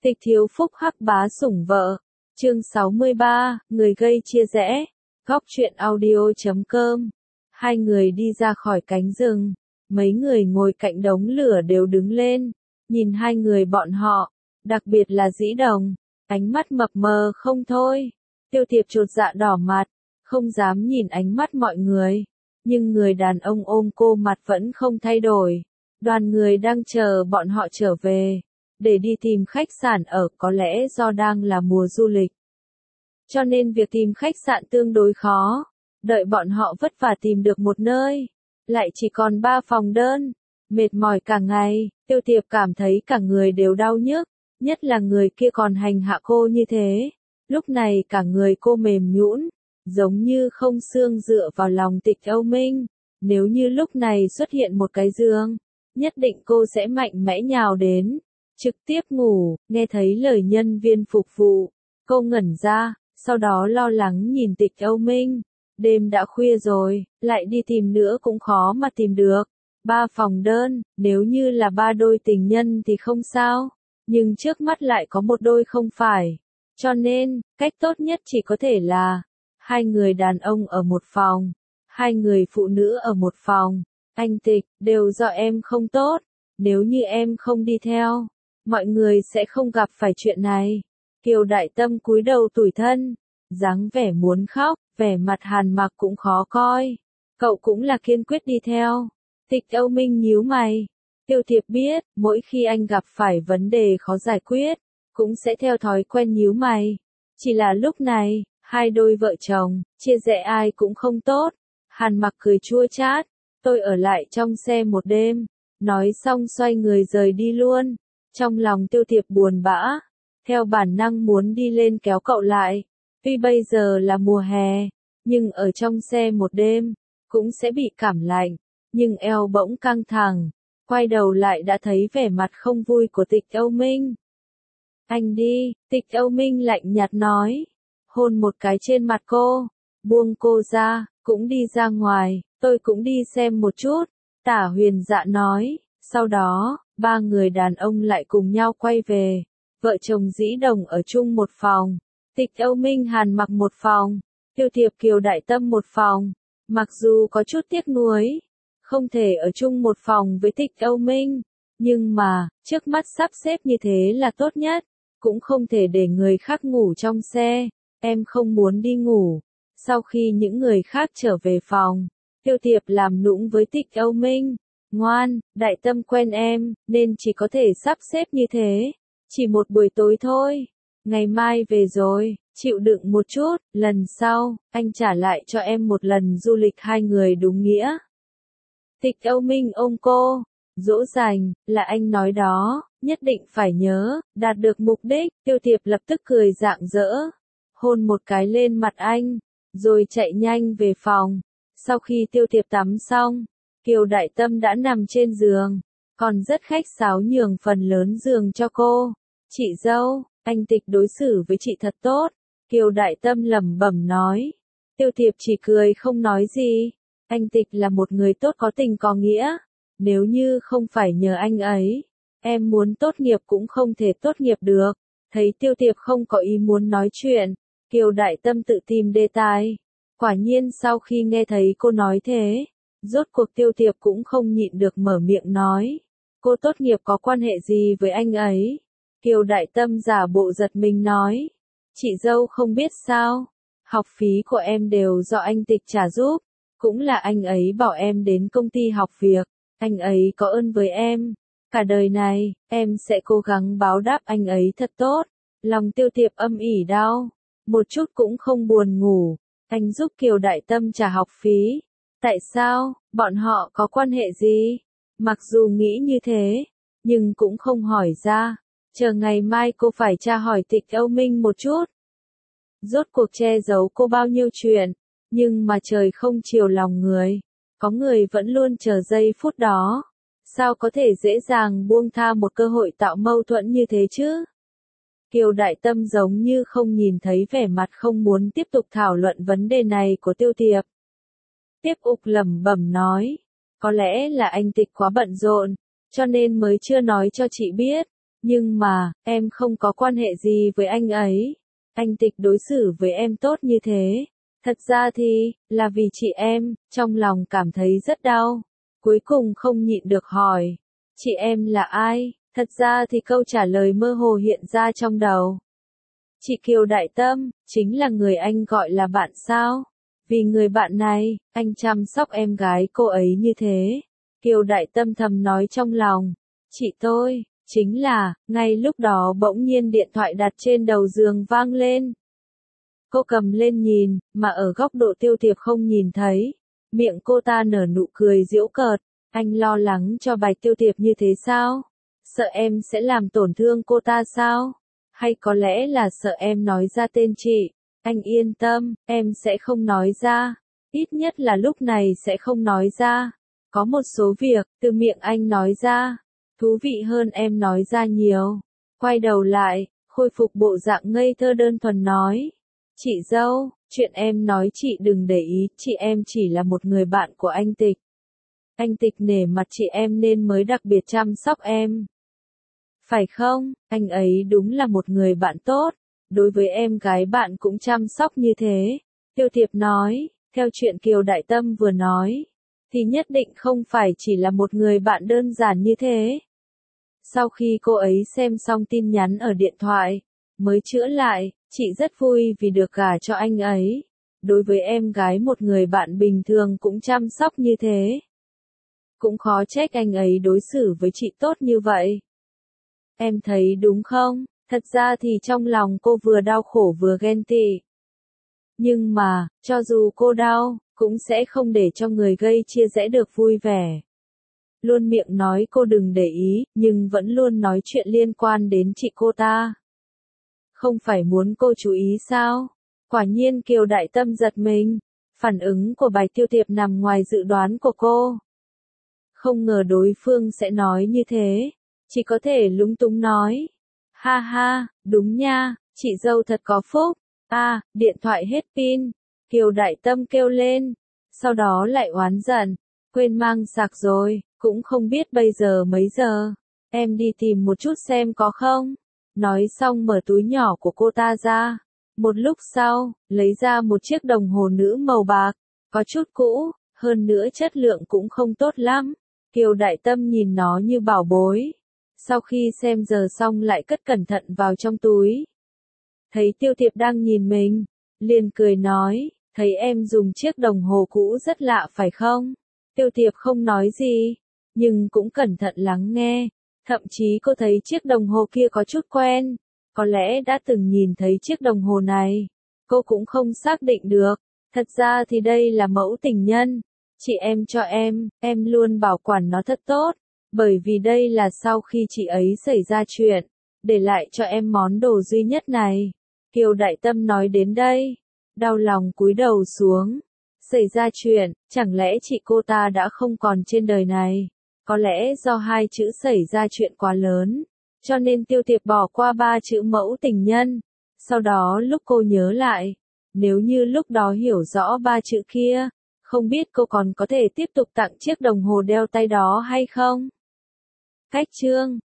Tịch thiếu phúc hắc bá sủng vợ. Chương 63, người gây chia rẽ. Góc truyện audio.com. Hai người đi ra khỏi cánh rừng. Mấy người ngồi cạnh đống lửa đều đứng lên. Nhìn hai người bọn họ. Đặc biệt là Dĩ Đồng. Ánh mắt mập mờ không thôi. Tiêu Thiệp chột dạ đỏ mặt. Không dám nhìn ánh mắt mọi người. Nhưng người đàn ông ôm cô mặt vẫn không thay đổi. Đoàn người đang chờ bọn họ trở về. Để đi tìm khách sạn ở, có lẽ do đang là mùa du lịch. Cho nên việc tìm khách sạn tương đối khó. Đợi bọn họ vất vả tìm được một nơi. Lại chỉ còn 3 phòng đơn. Mệt mỏi cả ngày, Tiêu Thiệp cảm thấy cả người đều đau nhức. Nhất là người kia còn hành hạ cô như thế. Lúc này cả người cô mềm nhũn, giống như không xương dựa vào lòng Tịch Âu Minh. Nếu như lúc này xuất hiện một cái giường, nhất định cô sẽ mạnh mẽ nhào đến. Trực tiếp ngủ, nghe thấy lời nhân viên phục vụ. Cô ngẩn ra, sau đó lo lắng nhìn Tịch Âu Minh. Đêm đã khuya rồi, lại đi tìm nữa cũng khó mà tìm được. 3 phòng đơn, nếu như là 3 đôi tình nhân thì không sao. Nhưng trước mắt lại có một đôi không phải. Cho nên, cách tốt nhất chỉ có thể là 2 người đàn ông ở một phòng, 2 người phụ nữ ở một phòng. Anh Tịch, đều do em không tốt. Nếu như em không đi theo, mọi người sẽ không gặp phải chuyện này. Kiều Đại Tâm cúi đầu tủi thân, dáng vẻ muốn khóc, vẻ mặt Hàn Mặc cũng khó coi. Cậu cũng là kiên quyết đi theo. Tịch Âu Minh nhíu mày. Tiêu Thiệp biết, mỗi khi anh gặp phải vấn đề khó giải quyết, cũng sẽ theo thói quen nhíu mày. Chỉ là lúc này, hai đôi vợ chồng, chia rẽ ai cũng không tốt. Hàn Mặc cười chua chát, tôi ở lại trong xe một đêm. Nói xong xoay người rời đi luôn. Trong lòng Tiêu Thiệp buồn bã, theo bản năng muốn đi lên kéo cậu lại. Tuy bây giờ là mùa hè, nhưng ở trong xe một đêm, cũng sẽ bị cảm lạnh. Nhưng eo bỗng căng thẳng, quay đầu lại đã thấy vẻ mặt không vui của Tịch Âu Minh. Anh đi, Tịch Âu Minh lạnh nhạt nói, hôn một cái trên mặt cô, buông cô ra, cũng đi ra ngoài, tôi cũng đi xem một chút. Tả Huyền Dạ nói, sau đó, 3 người đàn ông lại cùng nhau quay về. Vợ chồng Dĩ Đồng ở chung một phòng, Tịch Âu Minh Hàn Mặc một phòng, Tiêu Thiệp Kiều Đại Tâm một phòng. Mặc dù có chút tiếc nuối, không thể ở chung một phòng với Tịch Âu Minh, nhưng mà, trước mắt sắp xếp như thế là tốt nhất, cũng không thể để người khác ngủ trong xe. Em không muốn đi ngủ. Sau khi những người khác trở về phòng, Tiêu Thiệp làm nũng với Tịch Âu Minh. Ngoan, Đại Tâm quen em, nên chỉ có thể sắp xếp như thế. Chỉ một buổi tối thôi. Ngày mai về rồi, chịu đựng một chút, lần sau, anh trả lại cho em một lần du lịch 2 người đúng nghĩa. Tịch Âu Minh ôm cô, dỗ dành, là anh nói đó, nhất định phải nhớ, đạt được mục đích. Tiêu Thiệp lập tức cười rạng rỡ, hôn một cái lên mặt anh, rồi chạy nhanh về phòng. Sau khi Tiêu Thiệp tắm xong, Kiều Đại Tâm đã nằm trên giường, còn rất khách sáo nhường phần lớn giường cho cô. Chị dâu, anh Tịch đối xử với chị thật tốt, Kiều Đại Tâm lẩm bẩm nói. Tiêu Thiệp chỉ cười không nói gì. Anh Tịch là một người tốt có tình có nghĩa. Nếu như không phải nhờ anh ấy, em muốn tốt nghiệp cũng không thể tốt nghiệp được. Thấy Tiêu Thiệp không có ý muốn nói chuyện, Kiều Đại Tâm tự tìm đề tài. Quả nhiên sau khi nghe thấy cô nói thế, rốt cuộc Tiêu Thiệp cũng không nhịn được mở miệng nói. Cô tốt nghiệp có quan hệ gì với anh ấy? Kiều Đại Tâm giả bộ giật mình nói. Chị dâu không biết sao? Học phí của em đều do anh Tịch trả giúp. Cũng là anh ấy bảo em đến công ty học việc. Anh ấy có ơn với em. Cả đời này, em sẽ cố gắng báo đáp anh ấy thật tốt. Lòng Tiêu Thiệp âm ỉ đau. Một chút cũng không buồn ngủ. Anh giúp Kiều Đại Tâm trả học phí. Tại sao? Bọn họ có quan hệ gì? Mặc dù nghĩ như thế, nhưng cũng không hỏi ra. Chờ ngày mai cô phải tra hỏi Tịch Âu Minh một chút. Rốt cuộc che giấu cô bao nhiêu chuyện. Nhưng mà trời không chiều lòng người. Có người vẫn luôn chờ giây phút đó. Sao có thể dễ dàng buông tha một cơ hội tạo mâu thuẫn như thế chứ? Kiều Đại Tâm giống như không nhìn thấy vẻ mặt không muốn tiếp tục thảo luận vấn đề này của Tiêu Thiệp. Tiếp ục lẩm bẩm nói. Có lẽ là anh Tịch quá bận rộn, cho nên mới chưa nói cho chị biết. Nhưng mà, em không có quan hệ gì với anh ấy. Anh Tịch đối xử với em tốt như thế. Thật ra thì, là vì chị em, trong lòng cảm thấy rất đau. Cuối cùng không nhịn được hỏi. Chị em là ai? Thật ra thì câu trả lời mơ hồ hiện ra trong đầu. Chị Kiều Đại Tâm, chính là người anh gọi là bạn sao? Vì người bạn này, anh chăm sóc em gái cô ấy như thế. Kiều Đại Tâm thầm nói trong lòng. Chị tôi, chính là, ngay lúc đó bỗng nhiên điện thoại đặt trên đầu giường vang lên. Cô cầm lên nhìn, mà ở góc độ Tiêu Tiệp không nhìn thấy. Miệng cô ta nở nụ cười giễu cợt. Anh lo lắng cho Bạch Tiêu Tiệp như thế sao? Sợ em sẽ làm tổn thương cô ta sao? Hay có lẽ là sợ em nói ra tên chị? Anh yên tâm, em sẽ không nói ra. Ít nhất là lúc này sẽ không nói ra. Có một số việc, từ miệng anh nói ra, thú vị hơn em nói ra nhiều. Quay đầu lại, khôi phục bộ dạng ngây thơ đơn thuần nói. Chị dâu, chuyện em nói chị đừng để ý, chị em chỉ là một người bạn của anh Tịch. Anh Tịch nể mặt chị em nên mới đặc biệt chăm sóc em. Phải không, anh ấy đúng là một người bạn tốt, đối với em gái bạn cũng chăm sóc như thế. Tiêu Tiệp nói, theo chuyện Kiều Đại Tâm vừa nói, thì nhất định không phải chỉ là một người bạn đơn giản như thế. Sau khi cô ấy xem xong tin nhắn ở điện thoại, mới chữa lại, chị rất vui vì được gả cho anh ấy. Đối với em gái một người bạn bình thường cũng chăm sóc như thế. Cũng khó trách anh ấy đối xử với chị tốt như vậy. Em thấy đúng không? Thật ra thì trong lòng cô vừa đau khổ vừa ghen tị. Nhưng mà, cho dù cô đau, cũng sẽ không để cho người gây chia rẽ được vui vẻ. Luôn miệng nói cô đừng để ý, nhưng vẫn luôn nói chuyện liên quan đến chị cô ta. Không phải muốn cô chú ý sao? Quả nhiên Kiều Đại Tâm giật mình. Phản ứng của Bạch Tiêu Tiệp nằm ngoài dự đoán của cô. Không ngờ đối phương sẽ nói như thế. Chỉ có thể lúng túng nói. Ha ha, đúng nha, chị dâu thật có phúc. Điện thoại hết pin. Kiều Đại Tâm kêu lên. Sau đó lại oán giận. Quên mang sạc rồi, cũng không biết bây giờ mấy giờ. Em đi tìm một chút xem có không. Nói xong mở túi nhỏ của cô ta ra. Một lúc sau, lấy ra một chiếc đồng hồ nữ màu bạc. Có chút cũ, hơn nữa chất lượng cũng không tốt lắm. Kiều Đại Tâm nhìn nó như bảo bối. Sau khi xem giờ xong lại cất cẩn thận vào trong túi. Thấy Tiêu Tiệp đang nhìn mình, liền cười nói, thấy em dùng chiếc đồng hồ cũ rất lạ phải không? Tiêu Tiệp không nói gì, nhưng cũng cẩn thận lắng nghe. Thậm chí cô thấy chiếc đồng hồ kia có chút quen, có lẽ đã từng nhìn thấy chiếc đồng hồ này. Cô cũng không xác định được, thật ra thì đây là mẫu tình nhân. Chị em cho em luôn bảo quản nó thật tốt, bởi vì đây là sau khi chị ấy xảy ra chuyện, để lại cho em món đồ duy nhất này. Kiều Đại Tâm nói đến đây, đau lòng cúi đầu xuống. Xảy ra chuyện, chẳng lẽ chị cô ta đã không còn trên đời này? Có lẽ do hai chữ xảy ra chuyện quá lớn, cho nên Tiêu Tiệp bỏ qua ba chữ mẫu tình nhân. Sau đó lúc cô nhớ lại, nếu như lúc đó hiểu rõ ba chữ kia, không biết cô còn có thể tiếp tục tặng chiếc đồng hồ đeo tay đó hay không? Cách chương